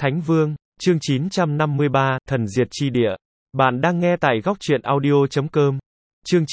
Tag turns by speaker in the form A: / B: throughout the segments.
A: Thánh Vương, chương 953, Thần Diệt Chi Địa. Bạn đang nghe tại góc truyện audio.com. Chương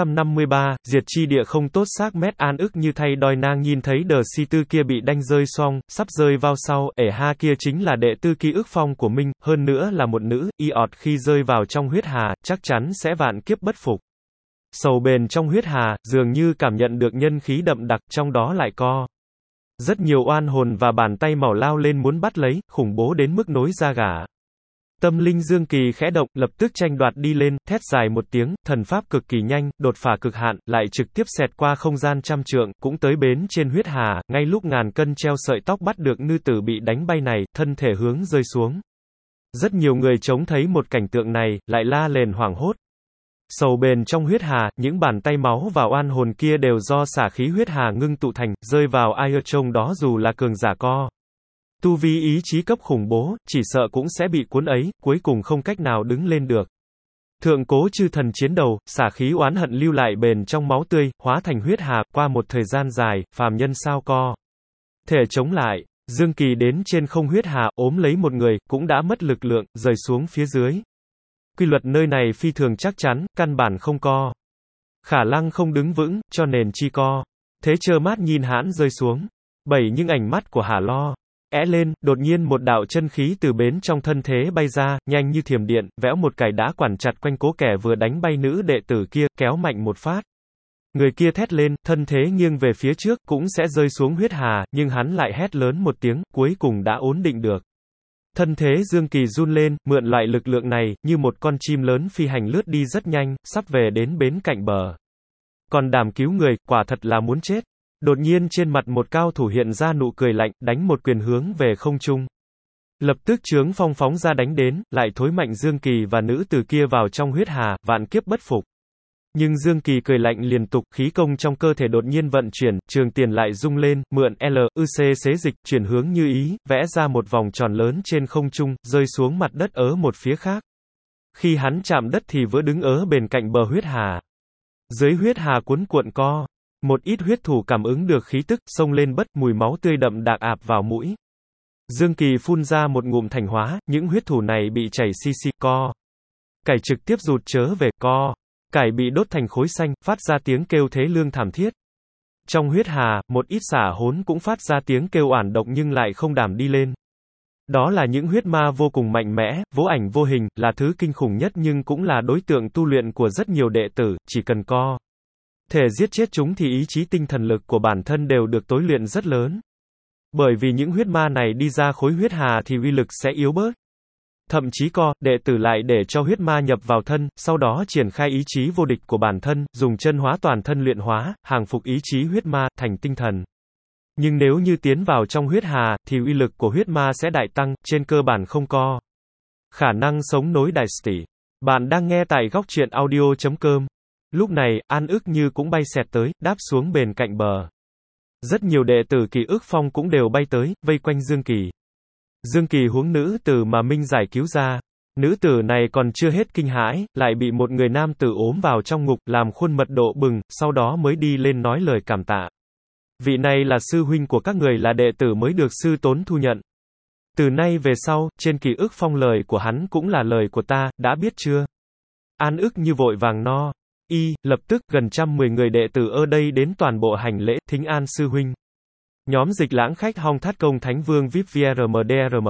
A: 953, Diệt Chi Địa không tốt xác mét an ức như thay đòi nàng nhìn thấy đờ si tư kia bị đanh rơi xong, sắp rơi vào sau, ha kia chính là đệ tư ký ức phong của Minh, hơn nữa là một nữ, y ọt khi rơi vào trong huyết hà, chắc chắn sẽ vạn kiếp bất phục. Sầu bền trong huyết hà, dường như cảm nhận được nhân khí đậm đặc, trong đó lại có rất nhiều oan hồn và bàn tay màu lao lên muốn bắt lấy, khủng bố đến mức nối da gà. Tâm linh Dương Kỳ khẽ động, lập tức tranh đoạt đi lên, thét dài một tiếng, thần pháp cực kỳ nhanh, đột phá cực hạn, lại trực tiếp xẹt qua không gian trăm trượng, cũng tới bến trên huyết hà, ngay lúc ngàn cân treo sợi tóc bắt được nữ tử bị đánh bay này, thân thể hướng rơi xuống. Rất nhiều người trông thấy một cảnh tượng này, lại la lên hoảng hốt. Sầu bền trong huyết hà, những bàn tay máu và oan hồn kia đều do xả khí huyết hà ngưng tụ thành, rơi vào ai ở trong đó dù là cường giả co. Tu vi ý chí cấp khủng bố, chỉ sợ cũng sẽ bị cuốn ấy, cuối cùng không cách nào đứng lên được. Thượng cố chư thần chiến đầu, xả khí oán hận lưu lại bền trong máu tươi, hóa thành huyết hà, qua một thời gian dài, phàm nhân sao co thể chống lại. Dương Kỳ đến trên không huyết hà, ốm lấy một người, cũng đã mất lực lượng, rơi xuống phía dưới. Quy luật nơi này phi thường chắc chắn, căn bản không co khả năng không đứng vững, cho nên chi co thế trơ mắt nhìn hãn rơi xuống. Nhưng ánh mắt của Hà Lo lên, đột nhiên một đạo chân khí từ bên trong thân thế bay ra, nhanh như thiểm điện, vẽo một cái đã quản chặt quanh cố kẻ vừa đánh bay nữ đệ tử kia, kéo mạnh một phát. Người kia thét lên, thân thế nghiêng về phía trước, cũng sẽ rơi xuống huyết hà, nhưng hắn lại hét lớn một tiếng, cuối cùng đã ổn định được. Thân thế Dương Kỳ run lên, mượn lại lực lượng này, như một con chim lớn phi hành lướt đi rất nhanh, sắp về đến bến cạnh bờ. Còn đảm cứu người, quả thật là muốn chết. Đột nhiên trên mặt một cao thủ hiện ra nụ cười lạnh, đánh một quyền hướng về không trung. Lập tức chướng phong phóng ra đánh đến, lại thối mạnh Dương Kỳ và nữ tử kia vào trong huyết hà, vạn kiếp bất phục. Nhưng Dương Kỳ cười lạnh liên tục, khí công trong cơ thể đột nhiên vận chuyển, trường tiền lại rung lên, mượn LUC xế dịch, chuyển hướng như ý, vẽ ra một vòng tròn lớn trên không trung, rơi xuống mặt đất ở một phía khác. Khi hắn chạm đất thì vừa đứng ở bên cạnh bờ huyết hà. Dưới huyết hà cuốn cuộn co. Một ít huyết thủ cảm ứng được khí tức, xông lên bất, mùi máu tươi đậm đặc ạp vào mũi. Dương Kỳ phun ra một ngụm thành hóa, những huyết thủ này bị chảy xi co. Cải trực tiếp rụt trở về, co. Cải bị đốt thành khối xanh, phát ra tiếng kêu thế lương thảm thiết. Trong huyết hà, một ít xả hốn cũng phát ra tiếng kêu oản độc nhưng lại không đảm đi lên. Đó là những huyết ma vô cùng mạnh mẽ, vô ảnh vô hình, là thứ kinh khủng nhất nhưng cũng là đối tượng tu luyện của rất nhiều đệ tử, chỉ cần co thể giết chết chúng thì ý chí tinh thần lực của bản thân đều được tối luyện rất lớn. Bởi vì những huyết ma này đi ra khối huyết hà thì uy lực sẽ yếu bớt. Thậm chí đệ tử lại để cho huyết ma nhập vào thân, sau đó triển khai ý chí vô địch của bản thân, dùng chân hóa toàn thân luyện hóa, hàng phục ý chí huyết ma, thành tinh thần. Nhưng nếu như tiến vào trong huyết hà, thì uy lực của huyết ma sẽ đại tăng, trên cơ bản không co khả năng sống nối đại tỷ. Bạn đang nghe tại góc truyện audio.com. Lúc này, An ức như cũng bay xẹt tới, đáp xuống bền cạnh bờ. Rất nhiều đệ tử Kỳ ức phong cũng đều bay tới, vây quanh Dương Kỳ. Dương Kỳ huống nữ tử mà Minh giải cứu ra. Nữ tử này còn chưa hết kinh hãi, lại bị một người nam tử ốm vào trong ngục, làm khuôn mật độ bừng, sau đó mới đi lên nói lời cảm tạ. Vị này là sư huynh của các người, là đệ tử mới được sư tốn thu nhận. Từ nay về sau, trên Kỳ ức phong lời của hắn cũng là lời của ta, đã biết chưa? An ức như vội vàng no. Lập tức, gần 110 người đệ tử ở đây đến toàn bộ hành lễ, thính an sư huynh. Nhóm dịch lãng khách Hong Thát Công Thánh Vương VIP VRMDRM.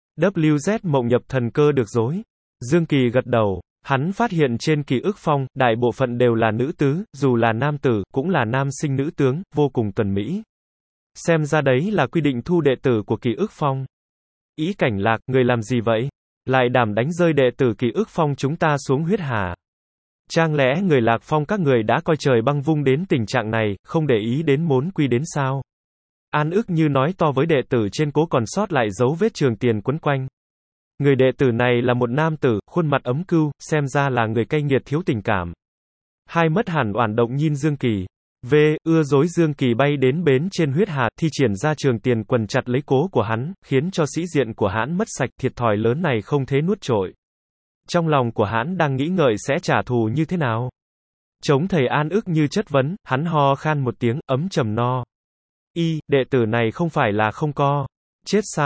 A: WZ mộng nhập thần cơ được dối. Dương Kỳ gật đầu. Hắn phát hiện trên Kỳ ức phong, đại bộ phận đều là nữ tứ, dù là nam tử, cũng là nam sinh nữ tướng, vô cùng tuần mỹ. Xem ra đấy là quy định thu đệ tử của Kỳ ức phong. Ý Cảnh Lạc, người làm gì vậy? Lại đảm đánh rơi đệ tử Kỳ ức phong chúng ta xuống huyết hà. Chẳng lẽ người Lạc Phong các người đã coi trời băng vung đến tình trạng này, không để ý đến mốn quy đến sao? An ức như nói to với đệ tử trên cố còn sót lại dấu vết trường tiền quấn quanh. Người đệ tử này là một nam tử, khuôn mặt ấm cưu, xem ra là người cay nghiệt thiếu tình cảm. Hai mắt hẳn oản động nhìn Dương Kỳ. Ưa dối Dương Kỳ bay đến bến trên huyết hà, thi triển ra trường tiền quần chặt lấy cố của hắn, khiến cho sĩ diện của hắn mất sạch, thiệt thòi lớn này không thể nuốt trội. Trong lòng của hắn đang nghĩ ngợi sẽ trả thù như thế nào. Chống thầy An ức như chất vấn, hắn ho khan một tiếng, ấm trầm no. Đệ tử này không phải là không co chết sao?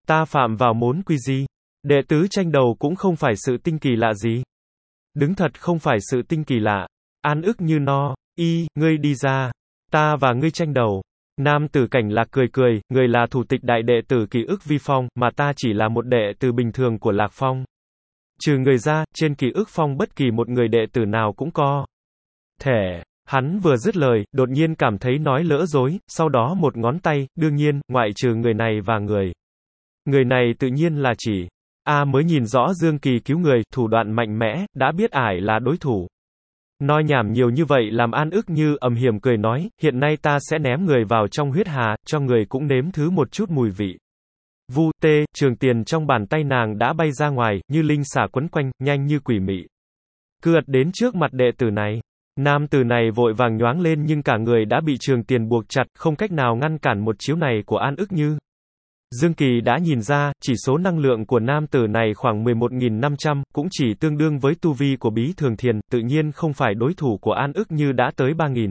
A: Ta phạm vào mốn quy gì? Đệ tứ tranh đầu cũng không phải sự tinh kỳ lạ gì. Đứng thật không phải sự tinh kỳ lạ. An ức như no, ngươi đi ra. Ta và ngươi tranh đầu. Nam tử Cảnh Lạc cười cười, người là thủ tịch đại đệ tử Kỷ Ức Vi Phong, mà ta chỉ là một đệ tử bình thường của Lạc Phong. Trừ người ra, trên Kỷ Ức Phong bất kỳ một người đệ tử nào cũng có thể. Hắn vừa dứt lời, đột nhiên cảm thấy nói lỡ dối, sau đó một ngón tay, đương nhiên, ngoại trừ người này và người này tự nhiên là chỉ mới nhìn rõ Dương Kỳ cứu người, thủ đoạn mạnh mẽ, đã biết ải là đối thủ. Nói nhảm nhiều như vậy làm An ức như ầm hiểm cười nói, hiện nay ta sẽ ném người vào trong huyết hà, cho người cũng nếm thứ một chút mùi vị. Vu tê, trường tiền trong bàn tay nàng đã bay ra ngoài, như linh xả quấn quanh, nhanh như quỷ mị. Cượt đến trước mặt đệ tử này. Nam tử này vội vàng nhoáng lên nhưng cả người đã bị trường tiền buộc chặt, không cách nào ngăn cản một chiếu này của An ức như. Dương Kỳ đã nhìn ra, chỉ số năng lượng của nam tử này khoảng 11.500, cũng chỉ tương đương với tu vi của Bí Thường Thiền, tự nhiên không phải đối thủ của An ức như đã tới 3.000.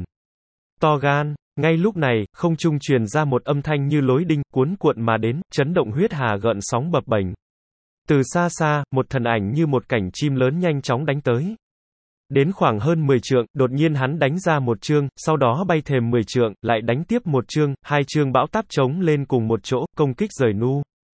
A: To gan, ngay lúc này, không trung truyền ra một âm thanh như lối đinh, cuốn cuộn mà đến, chấn động huyết hà gợn sóng bập bềnh. Từ xa xa, một thần ảnh như một cảnh chim lớn nhanh chóng đánh tới. Đến khoảng hơn 10 trượng, đột nhiên hắn đánh ra một chương, sau đó bay thềm 10 trượng, lại đánh tiếp một chương, hai chương bão táp chống lên cùng một chỗ, công kích rời nu.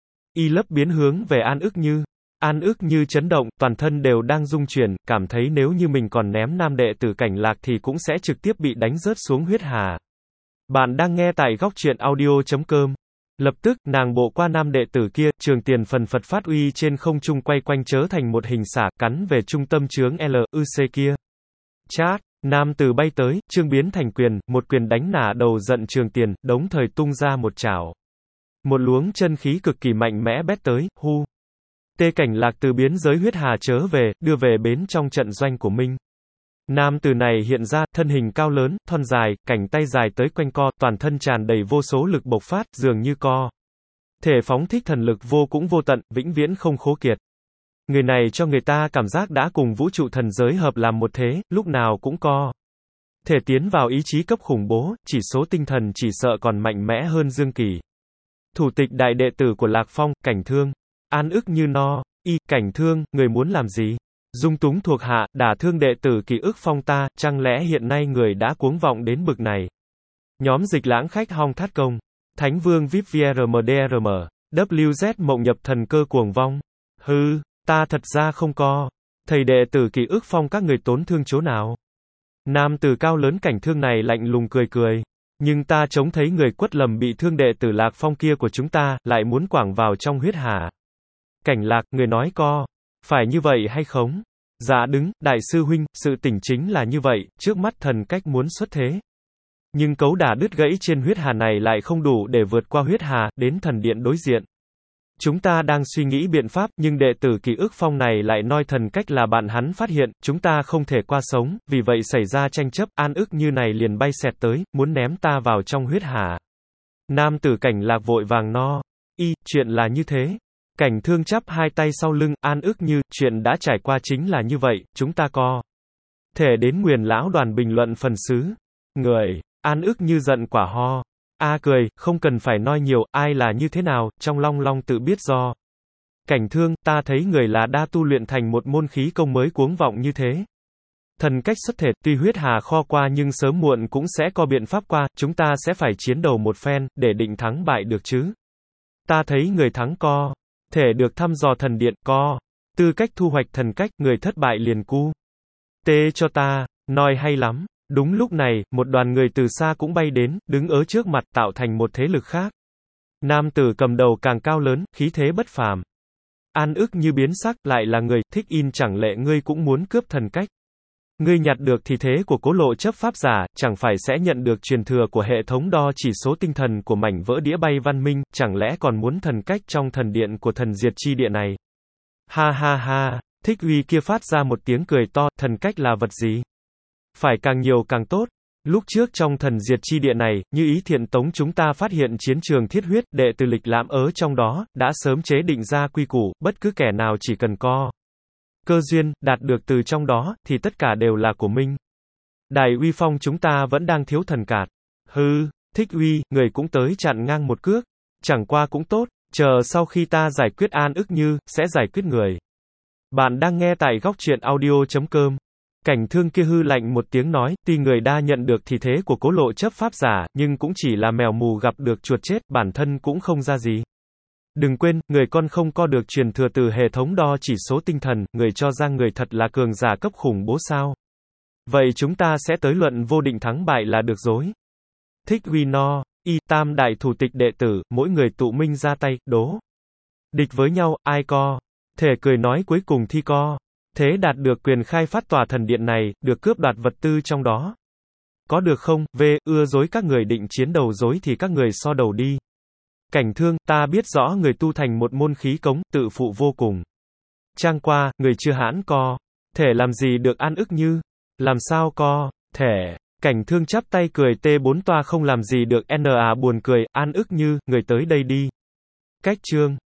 A: Lấp biến hướng về An ức như. An ức như chấn động, toàn thân đều đang rung chuyển, cảm thấy nếu như mình còn ném nam đệ tử Cảnh Lạc thì cũng sẽ trực tiếp bị đánh rớt xuống huyết hà. Bạn đang nghe tại góc truyện audio.com. Lập tức, nàng bộ qua nam đệ tử kia, trường tiền phần phật phát uy trên không trung quay quanh chớ thành một hình xả, cắn về trung tâm chướng LUC kia. Chát, nam tử bay tới, chương biến thành quyền, một quyền đánh nả đầu giận trường tiền, đống thời tung ra một chảo. Một luống chân khí cực kỳ mạnh mẽ bét tới, hu. Tê Cảnh Lạc từ biến giới huyết hà chớ về, đưa về bến trong trận doanh của Minh. Nam tử này hiện ra, thân hình cao lớn, thon dài, cảnh tay dài tới quanh co, toàn thân tràn đầy vô số lực bộc phát, dường như co thể phóng thích thần lực vô cũng vô tận, vĩnh viễn không khô kiệt. Người này cho người ta cảm giác đã cùng vũ trụ thần giới hợp làm một thế, lúc nào cũng co thể tiến vào ý chí cấp khủng bố, chỉ số tinh thần chỉ sợ còn mạnh mẽ hơn Dương Kỳ. Thủ tịch đại đệ tử của Lạc Phong, Cảnh Thương. An ức như no, Cảnh Thương, người muốn làm gì? Dung túng thuộc hạ, đả thương đệ tử Kỷ Ức Phong ta, chẳng lẽ hiện nay người đã cuống vọng đến bực này? Nhóm dịch lãng khách hong thát công. Thánh Vương VIP VRMDRM. WZ mộng nhập thần cơ cuồng vong. Hư, ta thật ra không co. Thầy đệ tử Kỷ Ức Phong các người tốn thương chỗ nào? Nam tử cao lớn Cảnh Thương này lạnh lùng cười cười. Nhưng ta trông thấy người quất lầm bị thương đệ tử Lạc Phong kia của chúng ta, lại muốn quảng vào trong huyết hà. Cảnh Lạc, người nói co. Phải như vậy hay không? Dạ đứng, đại sư huynh, sự tình chính là như vậy, trước mắt thần cách muốn xuất thế. Nhưng cấu đả đứt gãy trên huyết hà này lại không đủ để vượt qua huyết hà, đến thần điện đối diện. Chúng ta đang suy nghĩ biện pháp, nhưng đệ tử Kỷ Ức Phong này lại nói thần cách là bạn hắn phát hiện, chúng ta không thể qua sống, vì vậy xảy ra tranh chấp, An ức như này liền bay xẹt tới, muốn ném ta vào trong huyết hà. Nam tử Cảnh Lạc vội vàng no. Chuyện là như thế. Cảnh Thương chắp hai tay sau lưng, An ức như, chuyện đã trải qua chính là như vậy, chúng ta co thể đến Nguyền lão đoàn bình luận phần xứ. Người, An ức như giận quả ho. Cười, không cần phải nói nhiều, ai là như thế nào, trong long long tự biết do. Cảnh Thương, ta thấy người là đa tu luyện thành một môn khí công mới cuống vọng như thế. Thần cách xuất thể, tuy huyết hà kho qua nhưng sớm muộn cũng sẽ có biện pháp qua, chúng ta sẽ phải chiến đầu một phen, để định thắng bại được chứ. Ta thấy người thắng co thể được thăm dò thần điện, co tư cách thu hoạch thần cách, người thất bại liền cu tê cho ta, nói hay lắm. Đúng lúc này, một đoàn người từ xa cũng bay đến, đứng ở trước mặt tạo thành một thế lực khác. Nam tử cầm đầu càng cao lớn, khí thế bất phàm. An ức như biến sắc, lại là người, Thích In, chẳng lẽ ngươi cũng muốn cướp thần cách? Ngươi nhặt được thì thế của Cố Lộ chấp pháp giả, chẳng phải sẽ nhận được truyền thừa của hệ thống đo chỉ số tinh thần của mảnh vỡ đĩa bay văn minh, chẳng lẽ còn muốn thần cách trong thần điện của thần diệt chi địa này? Ha ha ha, Thích Uy kia phát ra một tiếng cười to, thần cách là vật gì? Phải càng nhiều càng tốt. Lúc trước trong thần diệt chi địa này, như ý thiện tống chúng ta phát hiện chiến trường thiết huyết, đệ tử lịch lãm ở trong đó, đã sớm chế định ra quy củ, bất cứ kẻ nào chỉ cần co cơ duyên, đạt được từ trong đó, thì tất cả đều là của mình. Đài Uy Phong chúng ta vẫn đang thiếu thần cạt. Hư, Thích Uy, người cũng tới chặn ngang một cước. Chẳng qua cũng tốt, Chờ sau khi ta giải quyết An ức như, sẽ giải quyết người. Bạn đang nghe tại góc truyện audio.com. Cảnh Thương kia hư lạnh một tiếng nói, tuy người đa nhận được thì thế của Cố Lộ chấp pháp giả, nhưng cũng chỉ là mèo mù gặp được chuột chết, bản thân cũng không ra gì. Đừng quên, người con không có được truyền thừa từ hệ thống đo chỉ số tinh thần, người cho rằng người thật là cường giả cấp khủng bố sao. Vậy chúng ta sẽ tới luận vô định thắng bại là được rồi. Thích Uy No, Y Tam đại thủ tịch đệ tử, mỗi người tụ minh ra tay, đố. Địch với nhau, ai co. Thể cười nói cuối cùng thi co. Thế đạt được quyền khai phát tòa thần điện này, được cướp đoạt vật tư trong đó. Có được không? Ưa dối các người định chiến đầu dối thì các người so đầu đi. Cảnh Thương, ta biết rõ người tu thành một môn khí cống, tự phụ vô cùng. Trang qua, người chưa hãn co. Thể làm gì được An ức như? Làm sao co? Thể. Cảnh Thương chắp tay cười T4 toa không làm gì được NA buồn cười, An ức như, người tới đây đi. Cách chương.